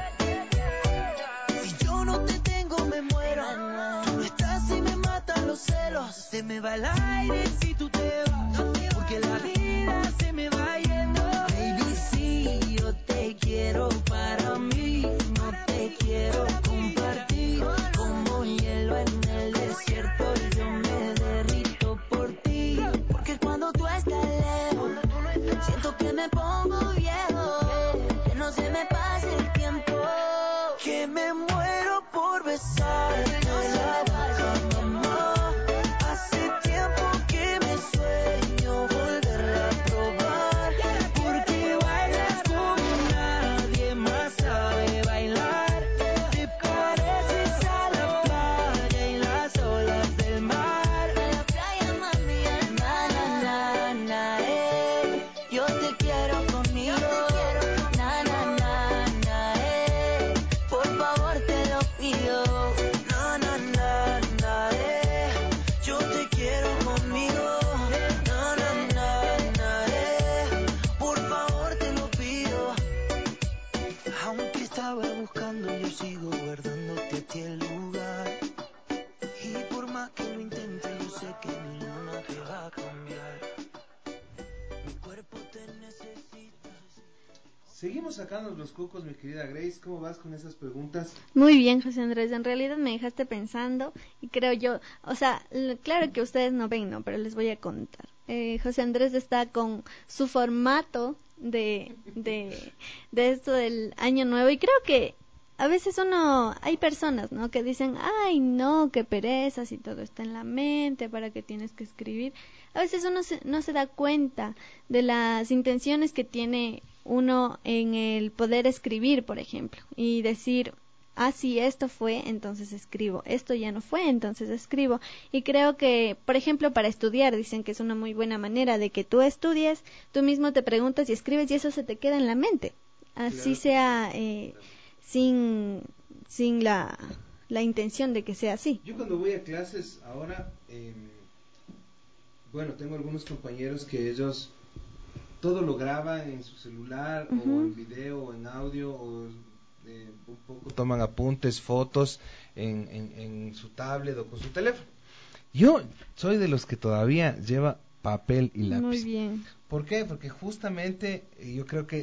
Si yo no te tengo me muero. Tú no estás y me matan los celos. Se me va el aire si tú te vas. Porque la vida se me va yendo. Baby, sí, yo te quiero para mí. No te quiero compartir. Como hielo en el desierto, yo me derrito por ti. Porque cuando tú estás lejos, siento que me pongo viejo. Que no se me pase el tiempo. Que me muero por besarte la boca, mamá. Hace tiempo que me sueño volverla a probar. Porque bailas como nadie más sabe bailar. Te pareces a la playa y las olas del mar. A la playa, mami, yo te quiero conmigo. Por favor te lo pido. Yo te quiero conmigo. Por favor te lo pido. Aunque estaba buscando, yo sigo guardándote a ti el lugar. Y por más que lo intente, yo sé que ninguna te va a cambiar. Mi cuerpo te necesita. Seguimos sacando los cucos, mi querida Grace. ¿Cómo vas con esas preguntas? Muy bien, José Andrés, en realidad me dejaste pensando y creo yo, o sea, claro que ustedes no ven, ¿no? Pero les voy a contar. José Andrés está con su formato de esto del año nuevo y creo que a veces hay personas, ¿no? Que dicen, ay, no, qué pereza, si todo está en la mente, ¿para qué tienes que escribir? A veces uno no se da cuenta de las intenciones que tiene uno en el poder escribir, por ejemplo, y decir, si esto fue, entonces escribo, esto ya no fue, entonces escribo. Y creo que, por ejemplo, para estudiar, dicen que es una muy buena manera de que tú estudies, tú mismo te preguntas y escribes y eso se te queda en la mente, así sea sin la intención de que sea así. Yo cuando voy a clases ahora, bueno, tengo algunos compañeros que ellos todo lo graban en su celular, o en video o en audio, o un poco toman apuntes, fotos en su tablet o con su teléfono. Yo soy de los que todavía lleva papel y lápiz. Muy bien. ¿Por qué? Porque justamente yo creo que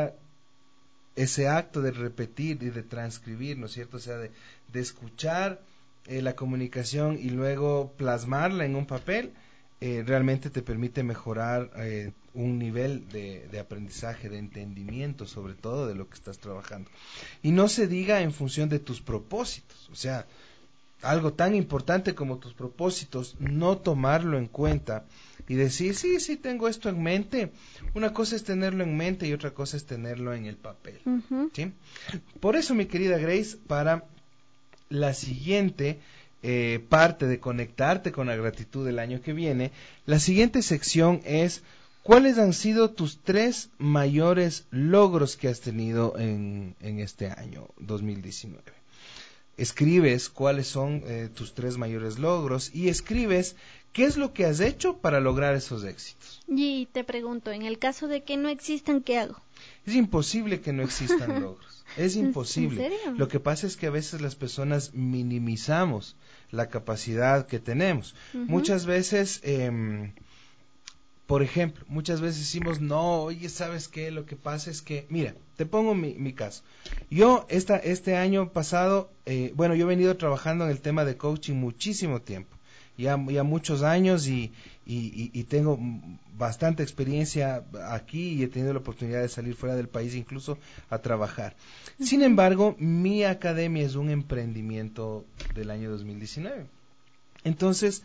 ese acto de repetir y de transcribir, ¿no es cierto? O sea, de escuchar la comunicación y luego plasmarla en un papel, realmente te permite mejorar un nivel de aprendizaje, de entendimiento, sobre todo de lo que estás trabajando. Y no se diga en función de tus propósitos, o sea, algo tan importante como tus propósitos, no tomarlo en cuenta y decir, sí, tengo esto en mente. Una cosa es tenerlo en mente y otra cosa es tenerlo en el papel. ¿Sí? Por eso, mi querida Grace, para la siguiente parte de conectarte con la gratitud del año que viene, la siguiente sección es ¿cuáles han sido tus 3 mayores logros que has tenido en este año 2019? escribes cuáles son tus 3 mayores logros y escribes qué es lo que has hecho para lograr esos éxitos. Y te pregunto, en el caso de que no existan, ¿qué hago? Es imposible que no existan logros. Es imposible. ¿En serio? Lo que pasa es que a veces las personas minimizamos la capacidad que tenemos. Muchas veces, por ejemplo, muchas veces decimos, no, oye, ¿sabes qué? Lo que pasa es que, mira, te pongo mi caso. Yo este año pasado, yo he venido trabajando en el tema de coaching muchísimo tiempo. Ya muchos años y tengo bastante experiencia aquí y he tenido la oportunidad de salir fuera del país incluso a trabajar. Sin embargo, mi academia es un emprendimiento del año 2019. Entonces,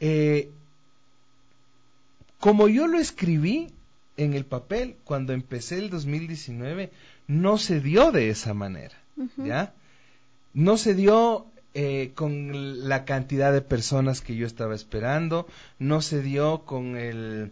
como yo lo escribí en el papel cuando empecé el 2019, no se dio de esa manera, ¿ya? No se dio con la cantidad de personas que yo estaba esperando, no se dio con el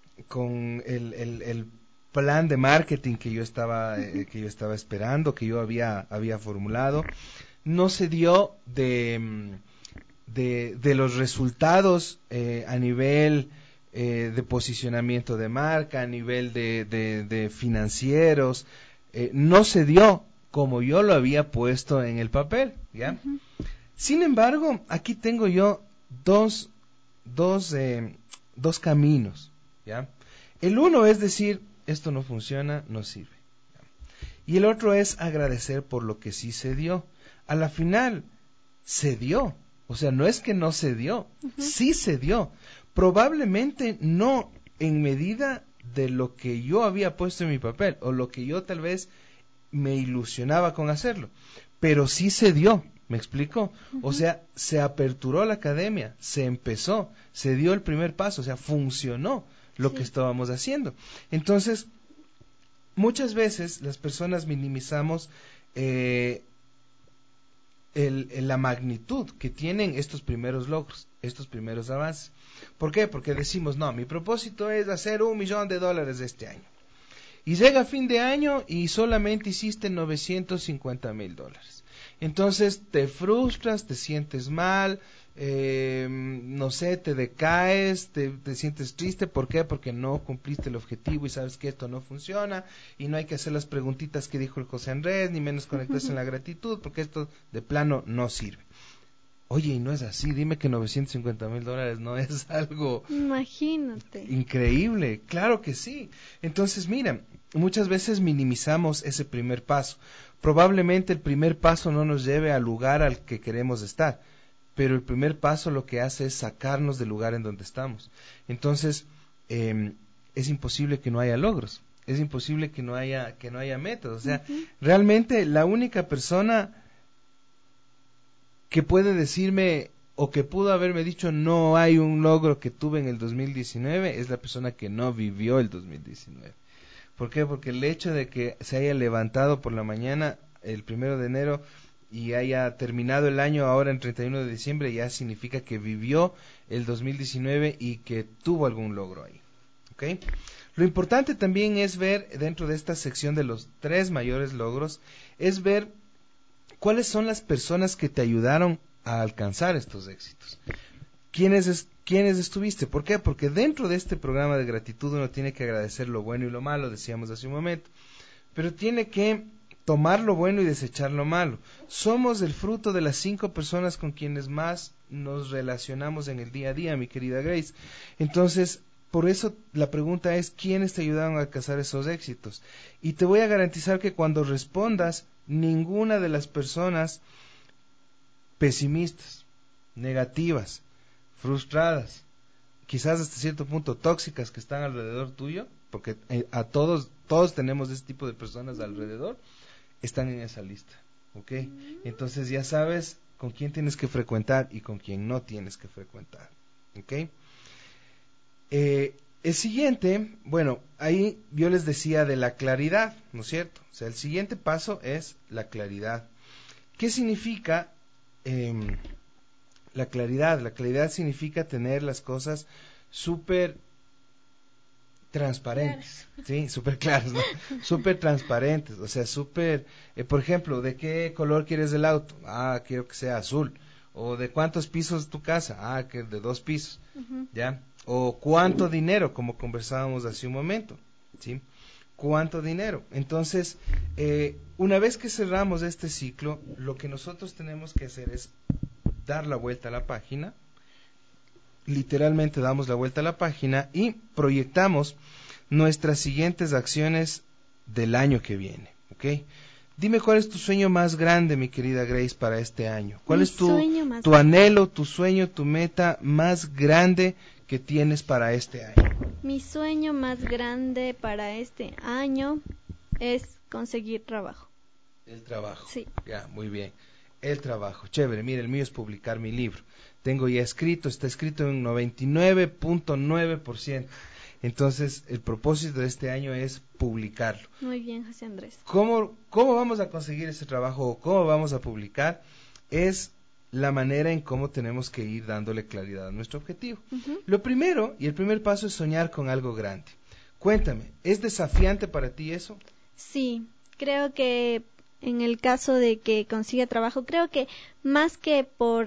plan de marketing que yo estaba esperando, que yo había formulado, no se dio de los resultados a nivel de posicionamiento de marca, a nivel de financieros, no se dio como yo lo había puesto en el papel, ¿ya? Sin embargo, aquí tengo yo dos caminos, ¿ya? El uno es decir, esto no funciona, no sirve, ¿ya? Y el otro es agradecer por lo que sí se dio. A la final, se dio, o sea, no es que no se dio, sí se dio. Probablemente no en medida de lo que yo había puesto en mi papel, o lo que yo tal vez me ilusionaba con hacerlo, pero sí se dio. ¿Me explico? O sea, se aperturó la academia, se empezó, se dio el primer paso, o sea, funcionó lo que estábamos haciendo. Entonces, muchas veces las personas minimizamos la magnitud que tienen estos primeros logros, estos primeros avances. ¿Por qué? Porque decimos, no, mi propósito es hacer $1 millón este año. Y llega fin de año y solamente hiciste $950,000. Entonces te frustras, te sientes mal, no sé, te decaes, te sientes triste. ¿Por qué? Porque no cumpliste el objetivo y sabes que esto no funciona y no hay que hacer las preguntitas que dijo el José Andrés, ni menos conectarse en la gratitud, porque esto de plano no sirve. Oye, y no es así, dime que $950,000 no es algo... Imagínate. Increíble, claro que sí. Entonces, mira, muchas veces minimizamos ese primer paso. Probablemente el primer paso no nos lleve al lugar al que queremos estar, pero el primer paso lo que hace es sacarnos del lugar en donde estamos. Entonces, es imposible que no haya logros, es imposible que no haya metas. O sea, realmente la única persona que puede decirme o que pudo haberme dicho no hay un logro que tuve en el 2019 es la persona que no vivió el 2019. ¿Por qué? Porque el hecho de que se haya levantado por la mañana el 1 de enero y haya terminado el año ahora en 31 de diciembre ya significa que vivió el 2019 y que tuvo algún logro ahí. ¿Ok? Lo importante también es ver dentro de esta sección de los 3 mayores logros, es ver cuáles son las personas que te ayudaron a alcanzar estos éxitos. ¿Quiénes estuviste? ¿Por qué? Porque dentro de este programa de gratitud uno tiene que agradecer lo bueno y lo malo, decíamos hace un momento, pero tiene que tomar lo bueno y desechar lo malo. Somos el fruto de las 5 personas con quienes más nos relacionamos en el día a día, mi querida Grace. Entonces, por eso la pregunta es, ¿quiénes te ayudaron a alcanzar esos éxitos? Y te voy a garantizar que cuando respondas, ninguna de las personas pesimistas, negativas, frustradas, quizás hasta cierto punto tóxicas que están alrededor tuyo, porque a todos tenemos ese tipo de personas alrededor, están en esa lista, ¿ok? Entonces ya sabes con quién tienes que frecuentar y con quién no tienes que frecuentar, ¿ok? El siguiente, bueno, ahí yo les decía de la claridad, ¿no es cierto? O sea, el siguiente paso es la claridad. ¿Qué significa la claridad? La claridad significa tener las cosas súper transparentes, sí, súper claros, ¿no? Súper transparentes, o sea, súper, por ejemplo, ¿de qué color quieres el auto? Ah, quiero que sea azul. O ¿de cuántos pisos es tu casa? Ah, que de 2 pisos, ¿ya? O ¿cuánto dinero? Como conversábamos hace un momento, ¿sí? ¿Cuánto dinero? Entonces, una vez que cerramos este ciclo, lo que nosotros tenemos que hacer es dar la vuelta a la página, literalmente damos la vuelta a la página y proyectamos nuestras siguientes acciones del año que viene, ¿ok? Dime cuál es tu sueño más grande, mi querida Grace, para este año. ¿Cuál es tu anhelo, tu sueño, tu meta más grande que tienes para este año? Mi sueño más grande para este año es conseguir trabajo. El trabajo. Sí. Ya, muy bien. El trabajo. Chévere. Mire, el mío es publicar mi libro. Tengo ya escrito, está escrito en 99.9%. Entonces, el propósito de este año es publicarlo. Muy bien, José Andrés. ¿Cómo vamos a conseguir ese trabajo o cómo vamos a publicar? Es la manera en cómo tenemos que ir dándole claridad a nuestro objetivo. Lo primero, y el primer paso, es soñar con algo grande. Cuéntame, ¿es desafiante para ti eso? Sí, creo que en el caso de que consiga trabajo, creo que más que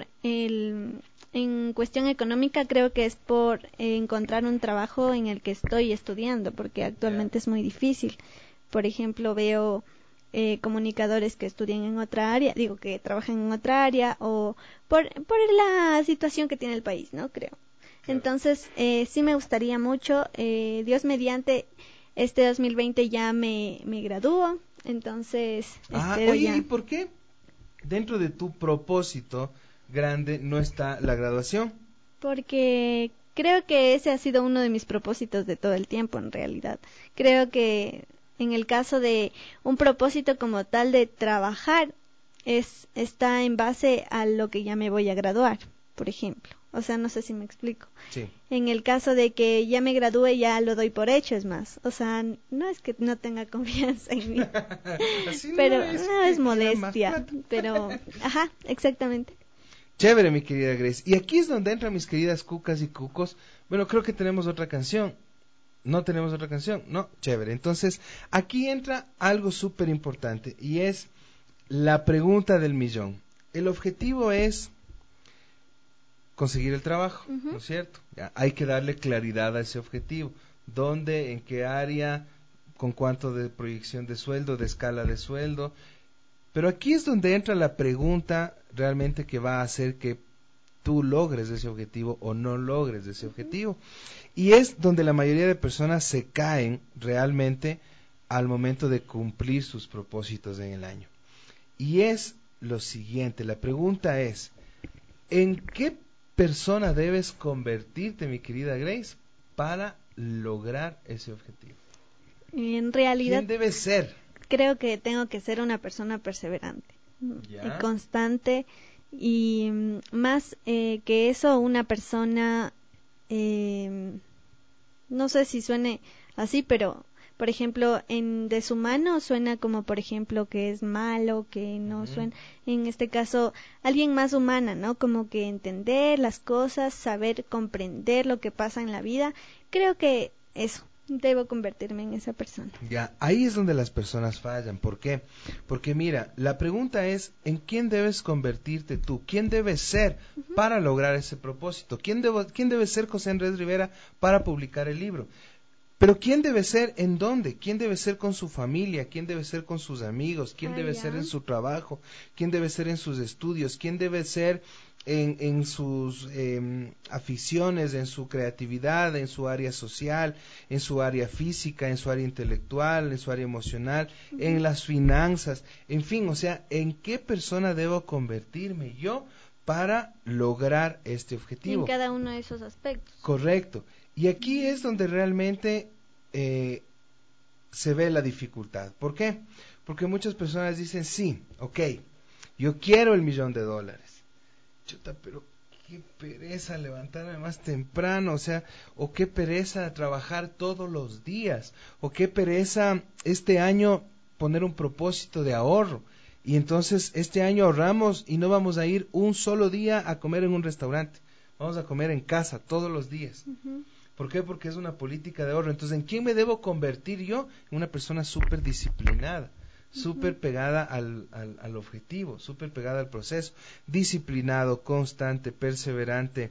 en cuestión económica, creo que es por encontrar un trabajo en el que estoy estudiando, porque actualmente es muy difícil. Por ejemplo, veo comunicadores que estudian en otra área, digo que trabajan en otra área, o por la situación que tiene el país, ¿no? Creo. Entonces, sí me gustaría mucho, Dios mediante, este 2020 ya me gradúo, entonces... oye, ya. ¿Y por qué dentro de tu propósito grande no está la graduación? Porque creo que ese ha sido uno de mis propósitos de todo el tiempo, en realidad. Creo que en el caso de un propósito como tal de trabajar, está en base a lo que ya me voy a graduar, por ejemplo. O sea, no sé si me explico. Sí. En el caso de que ya me gradúe, ya lo doy por hecho, es más. O sea, no es que no tenga confianza en mí. Pero no es modestia. Pero, ajá, exactamente. Chévere, mi querida Grace. Y aquí es donde entran mis queridas cucas y cucos. Bueno, creo que tenemos otra canción. ¿No tenemos otra canción? No, chévere. Entonces, aquí entra algo súper importante y es la pregunta del millón. El objetivo es conseguir el trabajo, ¿no es cierto? Ya, hay que darle claridad a ese objetivo. ¿Dónde, en qué área, con cuánto de proyección de sueldo, de escala de sueldo? Pero aquí es donde entra la pregunta realmente que va a hacer que tú logres ese objetivo o no logres ese objetivo. Y es donde la mayoría de personas se caen realmente al momento de cumplir sus propósitos en el año. Y es lo siguiente, la pregunta es, ¿en qué persona debes convertirte, mi querida Grace, para lograr ese objetivo? En realidad, ¿quién debes ser? Creo que tengo que ser una persona perseverante y constante, y más que eso, una persona, no sé si suene así, pero por ejemplo en deshumano suena como por ejemplo que es malo, que no suena, en este caso alguien más humana, ¿no? Como que entender las cosas, saber comprender lo que pasa en la vida. Creo que eso, debo convertirme en esa persona. Ya, ahí es donde las personas fallan. ¿Por qué? Porque mira, la pregunta es, ¿en quién debes convertirte tú? ¿Quién debes ser para lograr ese propósito? ¿Quién debe ser José Andrés Rivera para publicar el libro? Pero ¿quién debe ser en dónde? ¿Quién debe ser con su familia? ¿Quién debe ser con sus amigos? ¿Quién debe ser en su trabajo? ¿Quién debe ser en sus estudios? ¿Quién debe ser en sus aficiones, en su creatividad, en su área social, en su área física, en su área intelectual, en su área emocional, en las finanzas? En fin, o sea, ¿en qué persona debo convertirme yo para lograr este objetivo? En cada uno de esos aspectos. Correcto. Y aquí es donde realmente se ve la dificultad. ¿Por qué? Porque muchas personas dicen, sí, ok, yo quiero el $1,000,000. Chuta, pero qué pereza levantarme más temprano, o sea, o qué pereza trabajar todos los días, o qué pereza este año poner un propósito de ahorro. Y entonces este año ahorramos y no vamos a ir un solo día a comer en un restaurante, vamos a comer en casa todos los días. ¿Por qué? Porque es una política de ahorro. Entonces, ¿en quién me debo convertir yo? En una persona súper disciplinada, súper pegada al objetivo, súper pegada al proceso, disciplinado, constante, perseverante,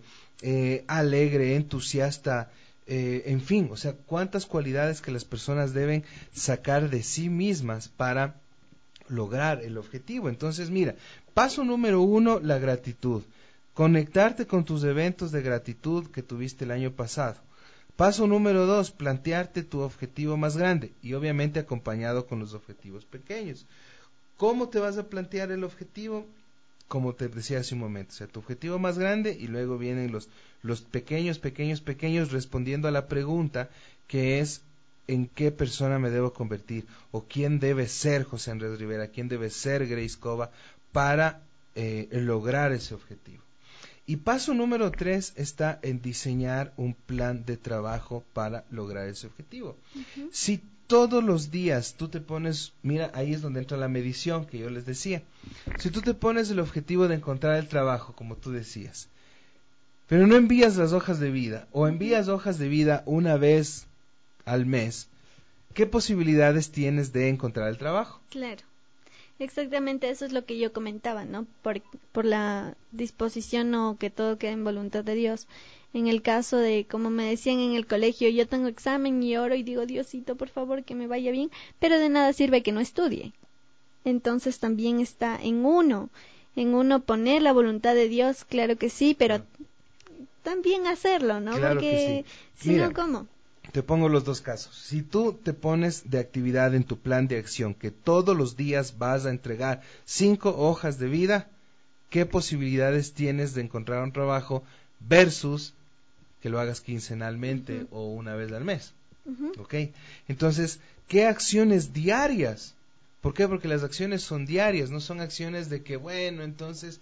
alegre, entusiasta, en fin, o sea, cuántas cualidades que las personas deben sacar de sí mismas para lograr el objetivo. Entonces, mira, paso número 1, la gratitud. Conectarte con tus eventos de gratitud que tuviste el año pasado. Paso número 2, plantearte tu objetivo más grande y obviamente acompañado con los objetivos pequeños. ¿Cómo te vas a plantear el objetivo? Como te decía hace un momento, o sea, tu objetivo más grande y luego vienen los pequeños respondiendo a la pregunta que es ¿en qué persona me debo convertir? ¿O quién debe ser José Andrés Rivera? ¿Quién debe ser Grace Cova para lograr ese objetivo? Y paso número 3 está en diseñar un plan de trabajo para lograr ese objetivo. Si todos los días tú te pones, mira, ahí es donde entra la medición que yo les decía. Si tú te pones el objetivo de encontrar el trabajo, como tú decías, pero no envías las hojas de vida, o envías hojas de vida una vez al mes, ¿qué posibilidades tienes de encontrar el trabajo? Claro. Exactamente, eso es lo que yo comentaba, ¿no? Por la disposición o que todo quede en voluntad de Dios. En el caso de, como me decían en el colegio, yo tengo examen y oro y digo, Diosito, por favor, que me vaya bien, pero de nada sirve que no estudie. Entonces también está en uno poner la voluntad de Dios, claro que sí, pero también hacerlo, ¿no? Claro porque que sí. Mira, si no, ¿cómo? Te pongo los dos casos. Si tú te pones de actividad en tu plan de acción que todos los días vas a entregar 5 hojas de vida, ¿qué posibilidades tienes de encontrar un trabajo versus que lo hagas quincenalmente o una vez al mes? ¿Ok? Entonces, ¿qué acciones diarias? ¿Por qué? Porque las acciones son diarias, no son acciones de que, bueno, entonces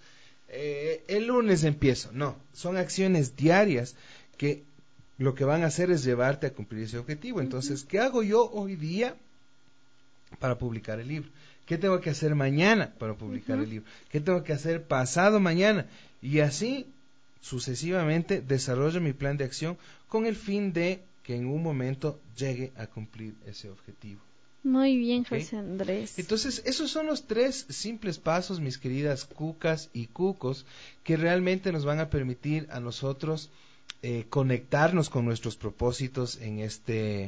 el lunes empiezo. No, son acciones diarias que lo que van a hacer es llevarte a cumplir ese objetivo. Entonces, ¿qué hago yo hoy día para publicar el libro? ¿Qué tengo que hacer mañana para publicar el libro? ¿Qué tengo que hacer pasado mañana? Y así, sucesivamente, desarrollo mi plan de acción con el fin de que en un momento llegue a cumplir ese objetivo. Muy bien, ¿Okay? José Andrés. Entonces, esos son los 3 simples pasos, mis queridas cucas y cucos, que realmente nos van a permitir a nosotros conectarnos con nuestros propósitos en este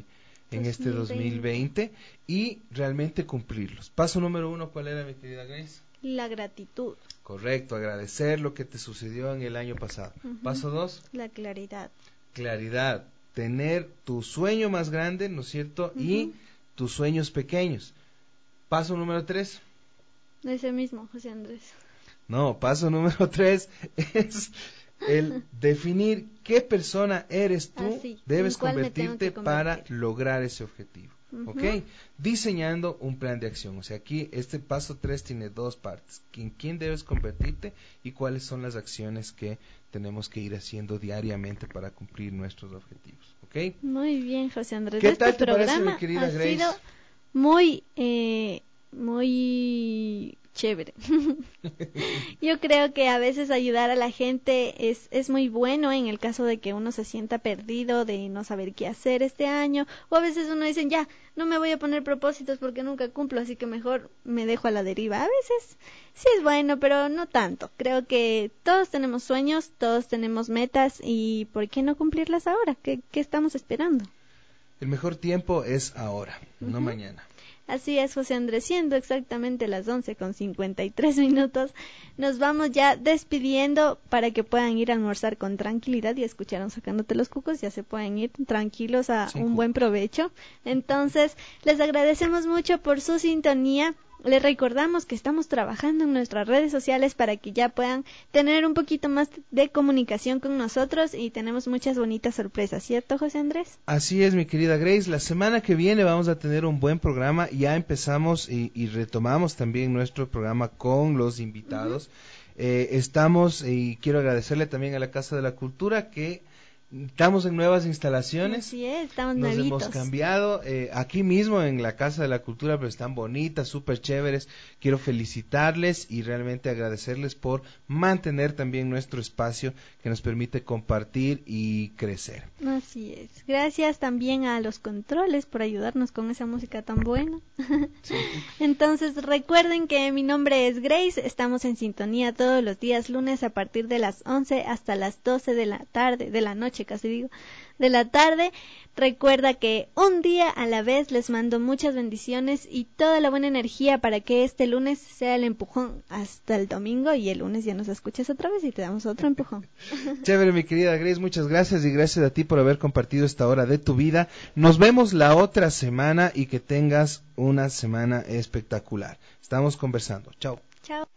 2020 y realmente cumplirlos. Paso número 1, ¿cuál era, mi querida Grace? La gratitud. Correcto, agradecer lo que te sucedió en el año pasado. Paso 2. La claridad. Claridad, tener tu sueño más grande, ¿no es cierto? Y tus sueños pequeños. Paso número 3. Ese mismo, José Andrés. No, paso número 3 es el definir qué persona eres tú, debes convertirte para lograr ese objetivo. ¿Ok? Diseñando un plan de acción. O sea, aquí este paso 3 tiene 2 partes. En quién debes convertirte y cuáles son las acciones que tenemos que ir haciendo diariamente para cumplir nuestros objetivos. ¿Ok? Muy bien, José Andrés. ¿Qué tal te parece, mi querida Grace? Ha sido muy chévere. Yo creo que a veces ayudar a la gente es muy bueno en el caso de que uno se sienta perdido, de no saber qué hacer este año, o a veces uno dice, ya, no me voy a poner propósitos porque nunca cumplo, así que mejor me dejo a la deriva. A veces sí es bueno, pero no tanto. Creo que todos tenemos sueños, todos tenemos metas, y ¿por qué no cumplirlas ahora? ¿Qué estamos esperando? El mejor tiempo es ahora, no mañana. Así es, José Andrés, siendo exactamente las 11:53, nos vamos ya despidiendo para que puedan ir a almorzar con tranquilidad y escucharon Sacándote los Cucos, ya se pueden ir tranquilos a un buen provecho. Entonces, les agradecemos mucho por su sintonía. Les recordamos que estamos trabajando en nuestras redes sociales para que ya puedan tener un poquito más de comunicación con nosotros, y tenemos muchas bonitas sorpresas, ¿cierto, José Andrés? Así es, mi querida Grace. La semana que viene vamos a tener un buen programa. Ya empezamos y retomamos también nuestro programa con los invitados. Estamos, y quiero agradecerle también a la Casa de la Cultura que Estamos en nuevas instalaciones. Así es, estamos Nos nuevitos. hemos cambiado aquí mismo en la Casa de la Cultura, pero están bonitas, súper chéveres. Quiero felicitarles y realmente agradecerles por mantener también nuestro espacio que nos permite compartir y crecer. Así es. Gracias también a los controles por ayudarnos con esa música tan buena. Sí. Entonces recuerden que mi nombre es Grace, estamos en sintonía todos los días lunes a partir de las 11 hasta las 12 de la tarde, de la noche casi digo, de la tarde. Recuerda que un día a la vez, les mando muchas bendiciones y toda la buena energía para que este lunes sea el empujón hasta el domingo y el lunes ya nos escuchas otra vez y te damos otro empujón. Chévere, mi querida Grace, muchas gracias y gracias a ti por haber compartido esta hora de tu vida. Nos vemos la otra semana y que tengas una semana espectacular. Estamos conversando. Chao. Chao.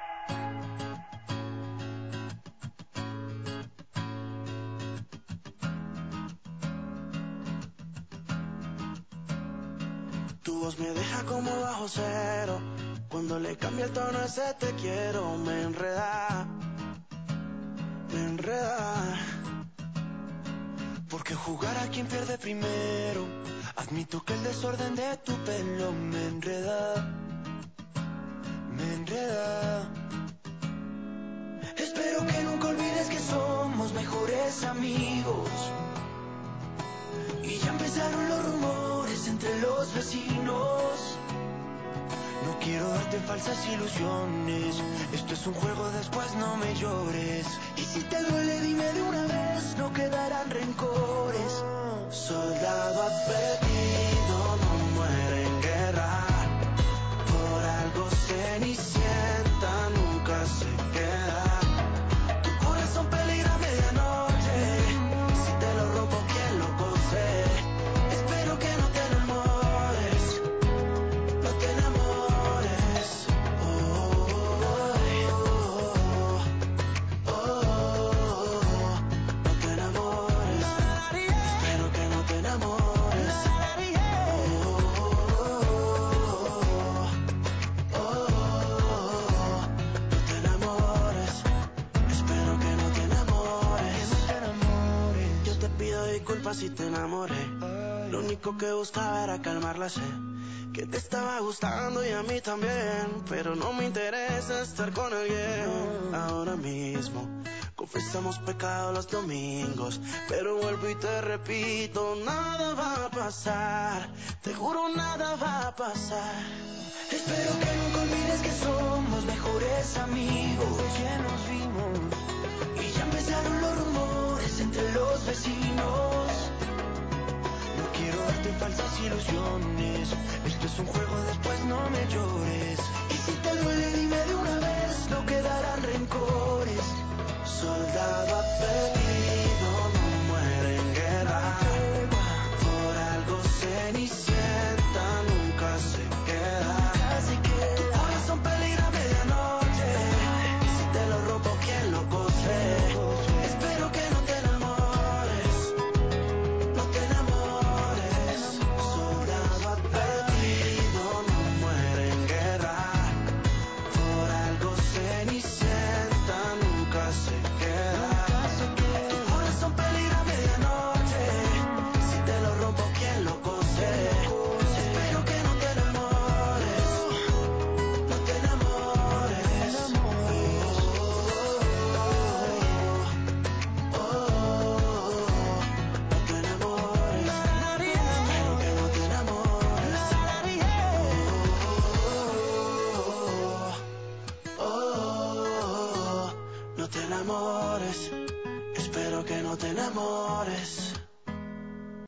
Tu voz me deja como bajo cero. Cuando le cambia el tono ese te quiero, me enreda, me enreda. Porque jugar a quien pierde primero. Admito que el desorden de tu pelo me enreda, me enreda. Espero que nunca olvides que somos mejores amigos. Y ya empezaron los rumores entre los vecinos. No quiero darte falsas ilusiones. Esto es un juego, después no me llores. Y si te duele dime de una vez, no quedarán rencores. Soldado advertido no muere en guerra. Por algo cenicienta nunca se queda. Tu corazón peligra a medianoche. Si te lo rompo, ¿quién lo posee? Espero que no te enamores. No te enamores. Oh, oh, oh, oh. No te enamores. Espero que no te enamores. Oh, oh, oh. No te enamores. Espero que no te enamores. Yo te pido disculpas si te enamoré. Lo único que buscaba era calmar la sed. Que te estaba gustando y a mí también. Pero no me interesa estar con alguien ahora mismo. Confesamos pecado los domingos. Pero vuelvo y te repito, nada va a pasar. Te juro nada va a pasar. Espero que nunca olvides que somos mejores amigos. Que nos